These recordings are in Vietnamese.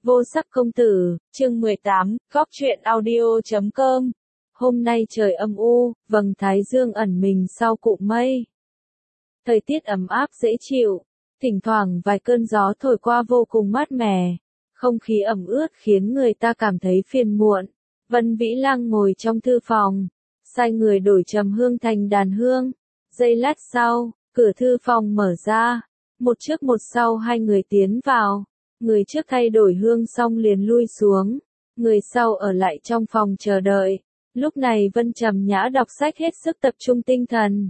Vô Sắc Công Tử, chương 18, góc truyện audio.com. Hôm nay trời âm u, vầng thái dương ẩn mình sau cụm mây. Thời tiết ấm áp dễ chịu, thỉnh thoảng vài cơn gió thổi qua vô cùng mát mẻ. Không khí ẩm ướt khiến người ta cảm thấy phiền muộn. Vân Vĩ Lăng ngồi trong thư phòng, sai người đổi trầm hương thành đàn hương. Giây lát sau, cửa thư phòng mở ra, một trước một sau hai người tiến vào. Người trước thay đổi hương xong liền lui xuống, người sau ở lại trong phòng chờ đợi. Lúc này Vân Trầm Nhã đọc sách hết sức tập trung tinh thần.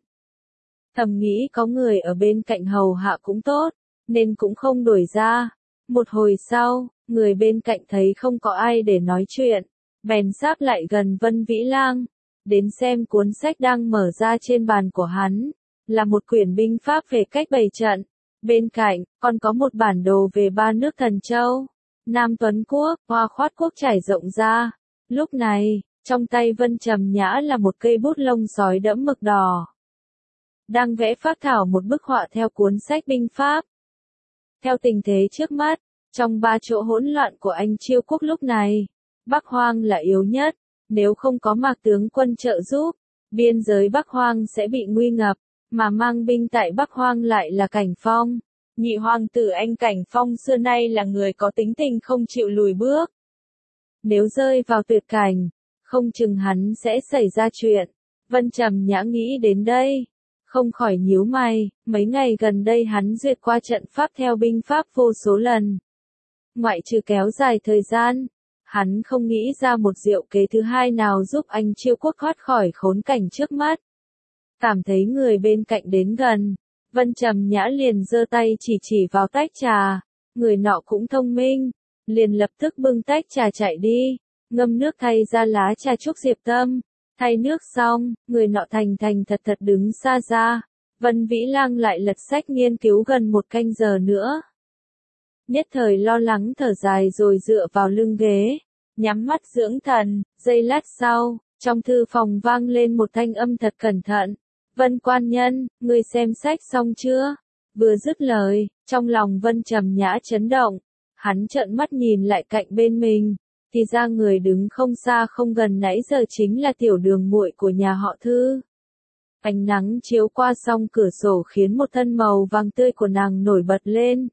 Thầm nghĩ có người ở bên cạnh hầu hạ cũng tốt, nên cũng không đuổi ra. Một hồi sau, người bên cạnh thấy không có ai để nói chuyện, bèn sáp lại gần Vân Vĩ Lang, đến xem cuốn sách đang mở ra trên bàn của hắn, là một quyển binh pháp về cách bày trận. Bên cạnh, còn có một bản đồ về ba nước Thần Châu, Nam Tuấn Quốc, Hoa Khoát Quốc trải rộng ra. Lúc này, trong tay Vân Trầm Nhã là một cây bút lông sói đẫm mực đỏ, đang vẽ phác thảo một bức họa theo cuốn sách binh pháp. Theo tình thế trước mắt, trong ba chỗ hỗn loạn của Anh Chiêu Quốc lúc này, Bắc Hoang là yếu nhất, nếu không có Mạc tướng quân trợ giúp, biên giới Bắc Hoang sẽ bị nguy ngập. Mà mang binh tại Bắc Hoang lại là Cảnh Phong. Nhị hoàng tử Anh Cảnh Phong xưa nay là người có tính tình không chịu lùi bước. Nếu rơi vào tuyệt cảnh, không chừng hắn sẽ xảy ra chuyện. Vân Trầm Nhã nghĩ đến đây, không khỏi nhíu mày. Mấy ngày gần đây hắn duyệt qua trận pháp theo binh pháp vô số lần. Ngoại trừ kéo dài thời gian, hắn không nghĩ ra một diệu kế thứ hai nào giúp Anh Chiêu Quốc thoát khỏi khốn cảnh trước mắt. Cảm thấy người bên cạnh đến gần, Vân Trầm Nhã liền giơ tay chỉ vào tách trà. Người nọ cũng thông minh, liền lập tức bưng tách trà chạy đi, ngâm nước thay ra lá trà trúc diệp tâm. Thay nước xong, người nọ thành thật đứng xa ra. Vân Vĩ Lang lại lật sách nghiên cứu gần một canh giờ nữa. Nhất thời lo lắng thở dài rồi dựa vào lưng ghế, nhắm mắt dưỡng thần. Giây lát sau, trong thư phòng vang lên một thanh âm thật cẩn thận. Vân quan nhân, ngươi xem sách xong chưa? Vừa dứt lời, trong lòng Vân Trầm Nhã chấn động. Hắn trợn mắt nhìn lại cạnh bên mình, thì ra người đứng không xa không gần nãy giờ chính là Tiểu Đường muội của nhà họ Thư. Ánh nắng chiếu qua song cửa sổ khiến một thân màu vàng tươi của nàng nổi bật lên.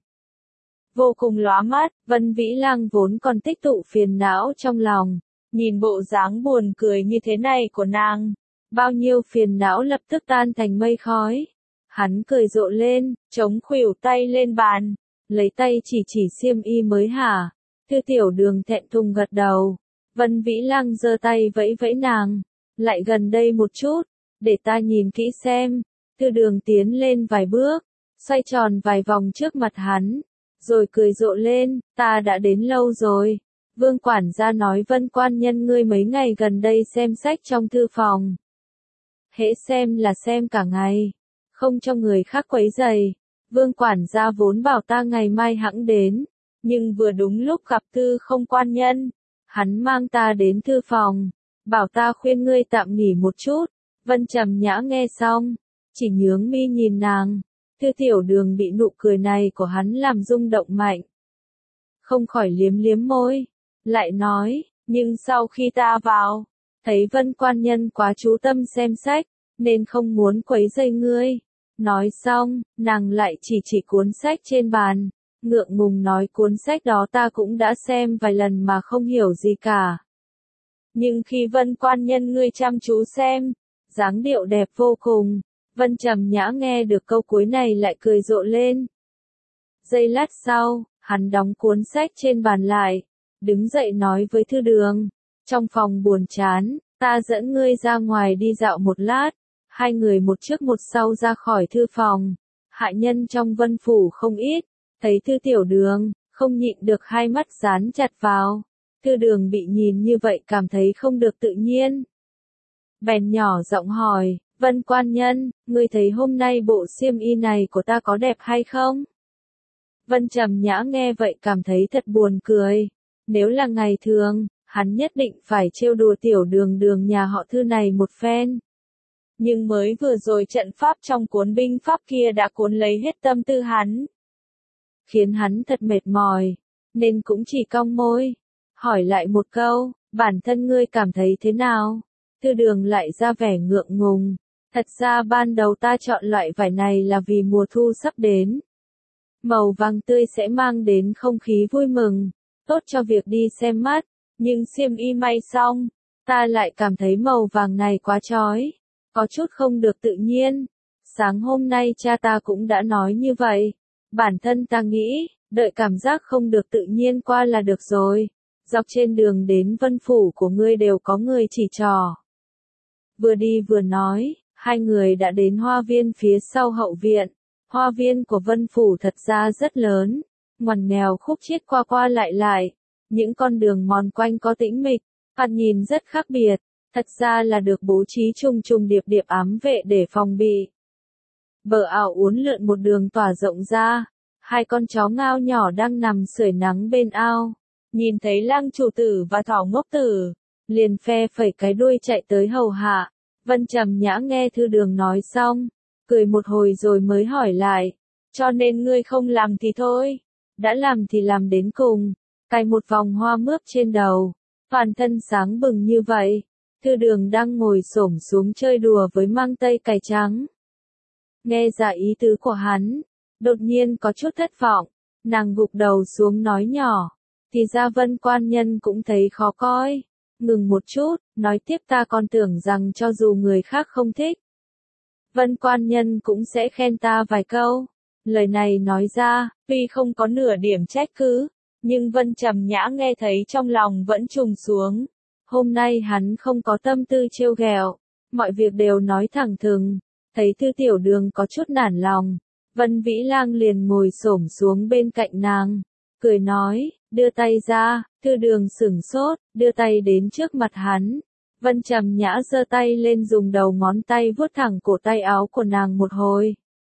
Vô cùng lóa mắt. Vân Vĩ Lang vốn còn tích tụ phiền não trong lòng, nhìn bộ dáng buồn cười như thế này của nàng, bao nhiêu phiền não lập tức tan thành mây khói. Hắn cười rộ lên, chống khuỷu tay lên bàn, lấy tay chỉ xiêm y mới hả. Thư Tiểu Đường thẹn thùng gật đầu. Vân Vĩ Lang giơ tay vẫy vẫy nàng, lại gần đây một chút, để ta nhìn kỹ xem. Thư Đường tiến lên vài bước, xoay tròn vài vòng trước mặt hắn, rồi cười rộ lên, ta đã đến lâu rồi. Vương quản gia nói Vân quan nhân ngươi mấy ngày gần đây xem sách trong thư phòng. Hễ xem là xem cả ngày, không cho người khác quấy rầy. Vương quản gia vốn bảo ta ngày mai hẵng đến, nhưng vừa đúng lúc gặp Thư không quan nhân, hắn mang ta đến thư phòng, bảo ta khuyên ngươi tạm nghỉ một chút. Vân Trầm Nhã nghe xong, chỉ nhướng mi nhìn nàng. Thư Tiểu Đường bị nụ cười này của hắn làm rung động mạnh, không khỏi liếm môi, lại nói, nhưng sau khi ta vào, thấy Vân quan nhân quá chú tâm xem sách, nên không muốn quấy rầy ngươi. Nói xong, nàng lại chỉ cuốn sách trên bàn, ngượng ngùng nói cuốn sách đó ta cũng đã xem vài lần mà không hiểu gì cả. Nhưng khi Vân quan nhân ngươi chăm chú xem, dáng điệu đẹp vô cùng. Vân Trầm Nhã nghe được câu cuối này lại cười rộ lên. Giây lát sau, hắn đóng cuốn sách trên bàn lại, đứng dậy nói với Thư Đường, trong phòng buồn chán, ta dẫn ngươi ra ngoài đi dạo một lát. Hai người một trước một sau ra khỏi thư phòng. Hạ nhân trong Vân phủ không ít, thấy Thư Tiểu Đường, không nhịn được hai mắt dán chặt vào. Thư Đường bị nhìn như vậy cảm thấy không được tự nhiên, bèn nhỏ giọng hỏi, Vân quan nhân, ngươi thấy hôm nay bộ xiêm y này của ta có đẹp hay không? Vân Trầm Nhã nghe vậy cảm thấy thật buồn cười. Nếu là ngày thường, hắn nhất định phải trêu đùa Tiểu Đường nhà họ Thư này một phen. Nhưng mới vừa rồi trận pháp trong cuốn binh pháp kia đã cuốn lấy hết tâm tư hắn, khiến hắn thật mệt mỏi. nên cũng chỉ cong môi, hỏi lại một câu, bản thân ngươi cảm thấy thế nào? Thư Đường lại ra vẻ ngượng ngùng, thật ra ban đầu ta chọn loại vải này là vì mùa thu sắp đến. Màu vàng tươi sẽ mang đến không khí vui mừng, tốt cho việc đi xem mắt, nhưng xiêm y may xong, ta lại cảm thấy màu vàng này quá chói, có chút không được tự nhiên. Sáng hôm nay cha ta cũng đã nói như vậy, bản thân ta nghĩ, đợi cảm giác không được tự nhiên qua là được rồi. Dọc trên đường đến Vân Phủ của ngươi đều có người chỉ trò. Vừa đi vừa nói, hai người đã đến hoa viên phía sau hậu viện. Hoa viên của Vân Phủ thật ra rất lớn, ngoằn nghèo khúc chiết qua qua lại. Những con đường mòn quanh có tĩnh mịch, thoạt nhìn rất khác biệt, thật ra là được bố trí trùng trùng điệp điệp ám vệ để phòng bị. Bờ ao uốn lượn một đường tỏa rộng ra, hai con chó ngao nhỏ đang nằm sưởi nắng bên ao. Nhìn thấy Lang chủ tử và Thỏ ngốc tử, liền phe phẩy cái đuôi chạy tới hầu hạ. Vân Trầm Nhã nghe Thư Đường nói xong, cười một hồi rồi mới hỏi lại, cho nên ngươi không làm thì thôi, đã làm thì làm đến cùng. Cài một vòng hoa mướp trên đầu, toàn thân sáng bừng như vậy. Thư Đường đang ngồi xổm xuống chơi đùa với mang tây cải trắng. Nghe ra ý tứ của hắn, đột nhiên có chút thất vọng, nàng gục đầu xuống nói nhỏ, thì ra Vân quan nhân cũng thấy khó coi. Ngừng một chút, nói tiếp, ta còn tưởng rằng cho dù người khác không thích, Vân quan nhân cũng sẽ khen ta vài câu. Lời này nói ra, tuy không có nửa điểm trách cứ, nhưng Vân Trầm Nhã nghe thấy trong lòng vẫn trùng xuống. Hôm nay hắn không có tâm tư trêu ghẹo, mọi việc đều nói thẳng thừng. Thấy Thư Tiểu Đường có chút nản lòng, Vân Vĩ Lang liền ngồi xổm xuống bên cạnh nàng, cười nói, đưa tay ra. Thư Đường sửng sốt, đưa tay đến trước mặt hắn. Vân Trầm Nhã giơ tay lên dùng đầu ngón tay vuốt thẳng cổ tay áo của nàng một hồi.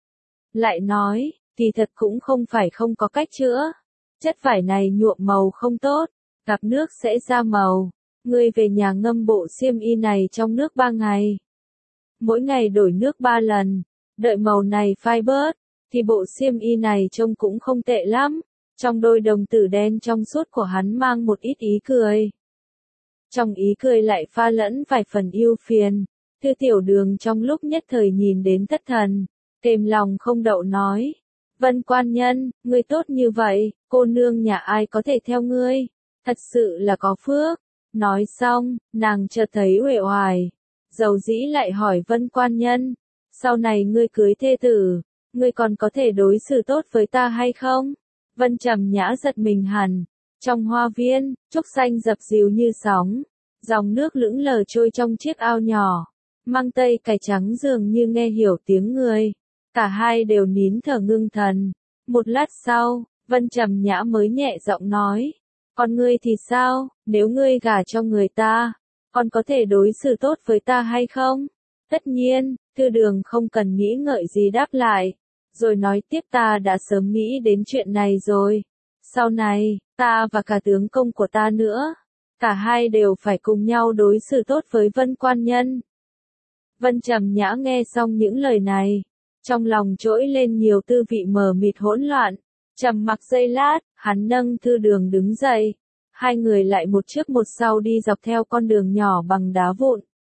Lại nói, thì thật cũng không phải không có cách chữa. Chất vải này nhuộm màu không tốt, gặp nước sẽ ra màu. Ngươi về nhà ngâm bộ xiêm y này trong nước 3 ngày. Mỗi ngày đổi nước 3 lần, đợi màu này phai bớt, thì bộ xiêm y này trông cũng không tệ lắm. Trong đôi đồng tử đen trong suốt của hắn mang một ít ý cười. Trong ý cười lại pha lẫn vài phần yêu phiền. Thư Tiểu Đường trong lúc nhất thời nhìn đến thất thần, kềm lòng không đậu nói. Vân quan nhân, ngươi tốt như vậy, cô nương nhà ai có thể theo ngươi, thật sự là có phước. Nói xong, nàng chợt thấy uể oải, dầu dĩ lại hỏi Vân quan nhân, sau này ngươi cưới thê tử, ngươi còn có thể đối xử tốt với ta hay không? Vân Trầm Nhã giật mình hẳn. Trong hoa viên, trúc xanh dập dìu như sóng, dòng nước lững lờ trôi trong chiếc ao nhỏ. Mang tây cải trắng dường như nghe hiểu tiếng người. Cả hai đều nín thở ngưng thần. Một lát sau, Vân Trầm Nhã mới nhẹ giọng nói, còn ngươi thì sao, nếu ngươi gả cho người ta, còn có thể đối xử tốt với ta hay không? Tất nhiên, Thư Đường không cần nghĩ ngợi gì đáp lại, rồi nói tiếp, ta đã sớm nghĩ đến chuyện này rồi. Sau này, ta và cả tướng công của ta nữa, cả hai đều phải cùng nhau đối xử tốt với Vân quan nhân. Vân Trầm Nhã nghe xong những lời này, trong lòng trỗi lên nhiều tư vị mờ mịt hỗn loạn. Trầm mặc giây lát, hắn nâng Thư Đường đứng dậy. Hai người lại một trước một sau đi dọc theo con đường nhỏ bằng đá vụn.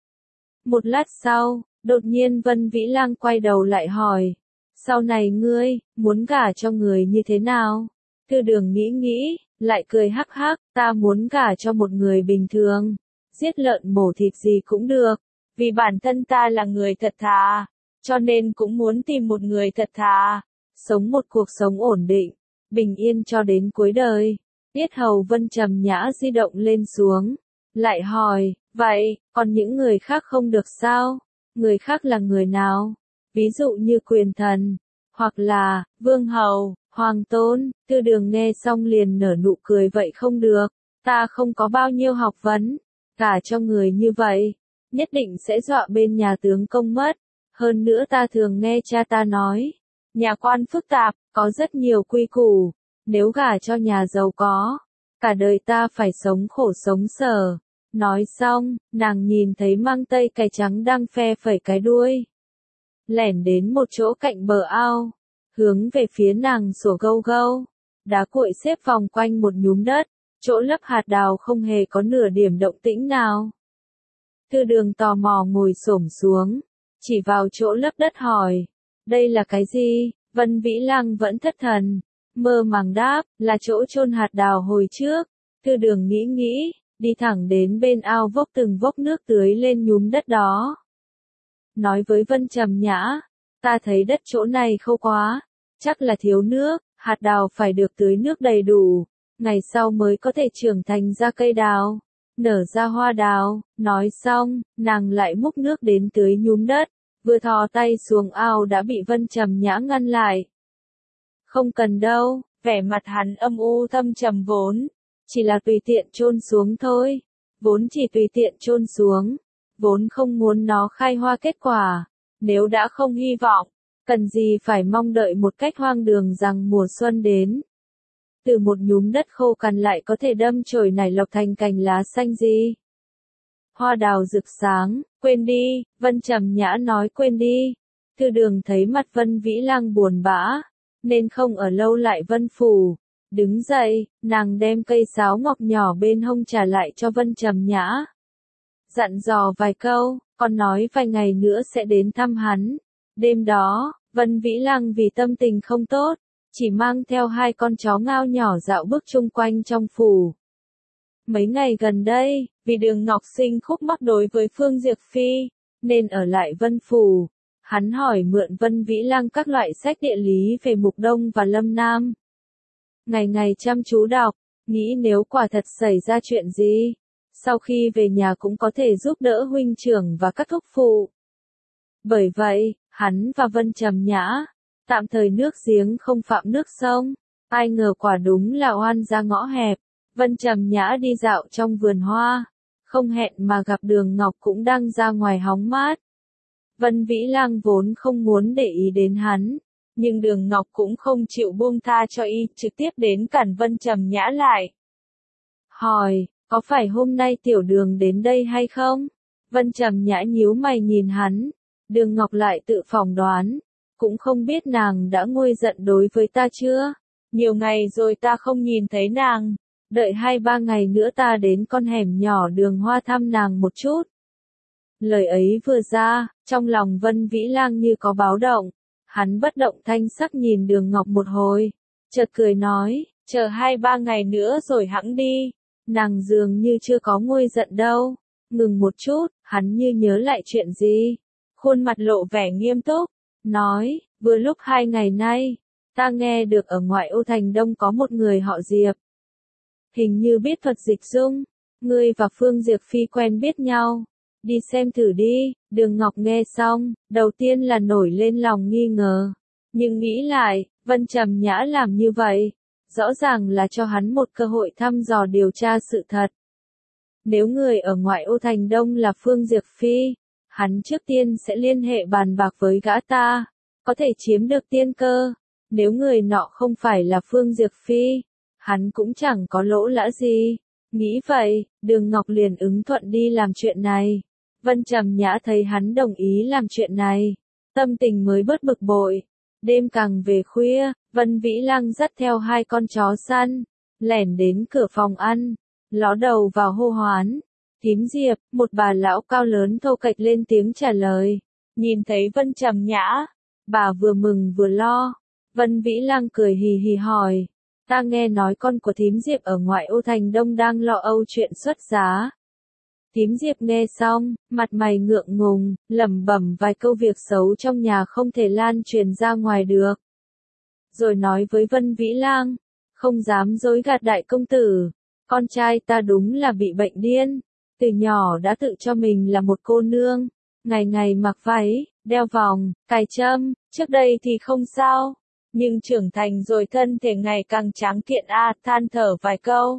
Một lát sau, đột nhiên Vân Vĩ Lang quay đầu lại hỏi, sau này ngươi, muốn gả cho người như thế nào? Thư Đường nghĩ, lại cười hắc hắc, ta muốn gả cho một người bình thường, giết lợn mổ thịt gì cũng được, vì bản thân ta là người thật thà, cho nên cũng muốn tìm một người thật thà, sống một cuộc sống ổn định, bình yên cho đến cuối đời. Yết hầu Vân Trầm Nhã di động lên xuống, lại hỏi, vậy, còn những người khác không được sao? Người khác là người nào? Ví dụ như quyền thần, hoặc là, vương hầu, hoàng tôn. Thư Đường nghe xong liền nở nụ cười, vậy không được, ta không có bao nhiêu học vấn, cả cho người như vậy, nhất định sẽ dọa bên nhà tướng công mất. Hơn nữa ta thường nghe cha ta nói, nhà quan phức tạp, có rất nhiều quy củ, nếu gả cho nhà giàu có, cả đời ta phải sống khổ sống sở. Nói xong, nàng nhìn thấy Mang tây cải trắng đang phe phẩy cái đuôi, lẻn đến một chỗ cạnh bờ ao, hướng về phía nàng sủa gâu gâu. Đá cuội xếp vòng quanh một nhúm đất, chỗ lấp hạt đào không hề có nửa điểm động tĩnh nào. Thư Đường tò mò ngồi xổm xuống, chỉ vào chỗ lấp đất hỏi, đây là cái gì? Vân Vĩ Lăng vẫn thất thần, mơ màng đáp, là chỗ chôn hạt đào hồi trước. Thư Đường nghĩ nghĩ, đi thẳng đến bên ao vốc từng vốc nước tưới lên nhúm đất đó. Nói với Vân Trầm Nhã, ta thấy đất chỗ này khô quá, chắc là thiếu nước, hạt đào phải được tưới nước đầy đủ, ngày sau mới có thể trưởng thành ra cây đào, nở ra hoa đào. Nói xong, nàng lại múc nước đến tưới nhúm đất, vừa thò tay xuống ao đã bị Vân Trầm Nhã ngăn lại. Không cần đâu, vẻ mặt hắn âm u thâm trầm vốn, chỉ là tùy tiện chôn xuống thôi, vốn chỉ tùy tiện chôn xuống, vốn không muốn nó khai hoa kết quả, nếu đã không hy vọng, cần gì phải mong đợi một cách hoang đường rằng mùa xuân đến. Từ một nhúm đất khô cằn lại có thể đâm chồi nảy lộc thành cành lá xanh gì. Hoa đào rực sáng, quên đi, Vân Trầm Nhã nói quên đi. Thư Đường thấy mặt Vân Vĩ Lăng buồn bã, nên không ở lâu lại Vân phủ. Đứng dậy, nàng đem cây sáo ngọc nhỏ bên hông trả lại cho Vân Trầm Nhã. Dặn dò vài câu, còn nói vài ngày nữa sẽ đến thăm hắn. Đêm đó, Vân Vĩ Lăng vì tâm tình không tốt, chỉ mang theo 2 con chó ngao nhỏ dạo bước chung quanh trong phủ. Mấy ngày gần đây, vì Đường Ngọc Sinh khúc mắc đối với Phương Diệp Phi, nên ở lại Vân phủ. Hắn hỏi mượn Vân Vĩ Lăng các loại sách địa lý về Mục Đông và Lâm Nam. Ngày ngày chăm chú đọc, nghĩ nếu quả thật xảy ra chuyện gì, sau khi về nhà cũng có thể giúp đỡ huynh trưởng và các thúc phụ. Bởi vậy, hắn và Vân Trầm Nhã, tạm thời nước giếng không phạm nước sông, ai ngờ quả đúng là oan ra ngõ hẹp. Vân Trầm Nhã đi dạo trong vườn hoa, không hẹn mà gặp Đường Ngọc cũng đang ra ngoài hóng mát. Vân Vĩ Lăng vốn không muốn để ý đến hắn, nhưng Đường Ngọc cũng không chịu buông tha cho y, trực tiếp đến cản Vân Trầm Nhã lại. Hỏi, có phải hôm nay Tiểu Đường đến đây hay không? Vân Trầm Nhã nhíu mày nhìn hắn, Đường Ngọc lại tự phỏng đoán, cũng không biết nàng đã nguôi giận đối với ta chưa? Nhiều ngày rồi ta không nhìn thấy nàng, đợi 2-3 ngày nữa ta đến con hẻm nhỏ Đường Hoa thăm nàng một chút. Lời ấy vừa ra, trong lòng Vân Vĩ Lang như có báo động, hắn bất động thanh sắc nhìn Đường Ngọc một hồi, chợt cười nói, chờ 2-3 ngày nữa rồi hẵng đi. Nàng dường như chưa có nguôi giận đâu. Ngừng một chút, hắn như nhớ lại chuyện gì, khuôn mặt lộ vẻ nghiêm túc, nói, vừa lúc 2 ngày nay, ta nghe được ở ngoại ô thành Đông có một người họ Diệp. Hình như biết thuật dịch dung, ngươi và Phương Diệp Phi quen biết nhau, đi xem thử đi. Đường Ngọc nghe xong, đầu tiên là nổi lên lòng nghi ngờ, nhưng nghĩ lại, Vân Trầm Nhã làm như vậy, rõ ràng là cho hắn một cơ hội thăm dò điều tra sự thật. Nếu người ở ngoại ô thành Đông là Phương Diệp Phi, hắn trước tiên sẽ liên hệ bàn bạc với gã ta, có thể chiếm được tiên cơ. Nếu người nọ không phải là Phương Diệp Phi, hắn cũng chẳng có lỗ lã gì. Nghĩ vậy, Đường Ngọc liền ứng thuận đi làm chuyện này. Vân Trầm Nhã thấy hắn đồng ý làm chuyện này, tâm tình mới bớt bực bội. Đêm càng về khuya, Vân Vĩ Lăng dắt theo 2 con chó săn, lẻn đến cửa phòng ăn, ló đầu vào hô hoán. Thím Diệp, một bà lão cao lớn thô kệch lên tiếng trả lời. Nhìn thấy Vân Trầm Nhã, bà vừa mừng vừa lo. Vân Vĩ Lăng cười hì hì hỏi, ta nghe nói con của thím Diệp ở ngoại ô thành Đông đang lo âu chuyện xuất giá. Thím Diệp nghe xong, mặt mày ngượng ngùng, lẩm bẩm vài câu việc xấu trong nhà không thể lan truyền ra ngoài được. Rồi nói với Vân Vĩ Lang, không dám dối gạt đại công tử, con trai ta đúng là bị bệnh điên, từ nhỏ đã tự cho mình là một cô nương, ngày ngày mặc váy, đeo vòng, cài trâm, trước đây thì không sao, nhưng trưởng thành rồi thân thể ngày càng tráng kiện than thở vài câu.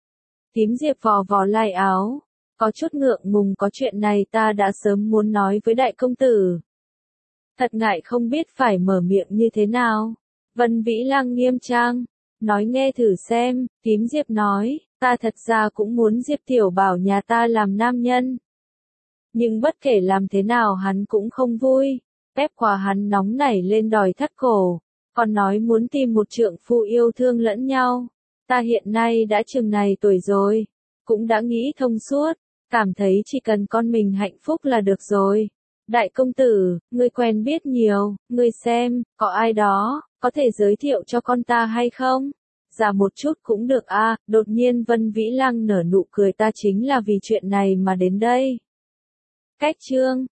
Thím Diệp vò vò lại áo, có chút ngượng ngùng, có chuyện này ta đã sớm muốn nói với đại công tử. Thật ngại không biết phải mở miệng như thế nào. Vân Vĩ Lăng nghiêm trang, nói nghe thử xem. Thím Diệp nói, ta thật ra cũng muốn Diệp Tiểu Bảo nhà ta làm nam nhân. Nhưng bất kể làm thế nào hắn cũng không vui, ép quá hắn nóng nảy lên đòi thắt cổ. Còn nói muốn tìm một trượng phu yêu thương lẫn nhau. Ta hiện nay đã chừng này tuổi rồi, cũng đã nghĩ thông suốt, cảm thấy chỉ cần con mình hạnh phúc là được rồi. Đại công tử, ngươi quen biết nhiều, ngươi xem, có ai đó, có thể giới thiệu cho con ta hay không? Dạ một chút cũng được a. Đột nhiên Vân Vĩ Lăng nở nụ cười, ta chính là vì chuyện này mà đến đây. Cách chương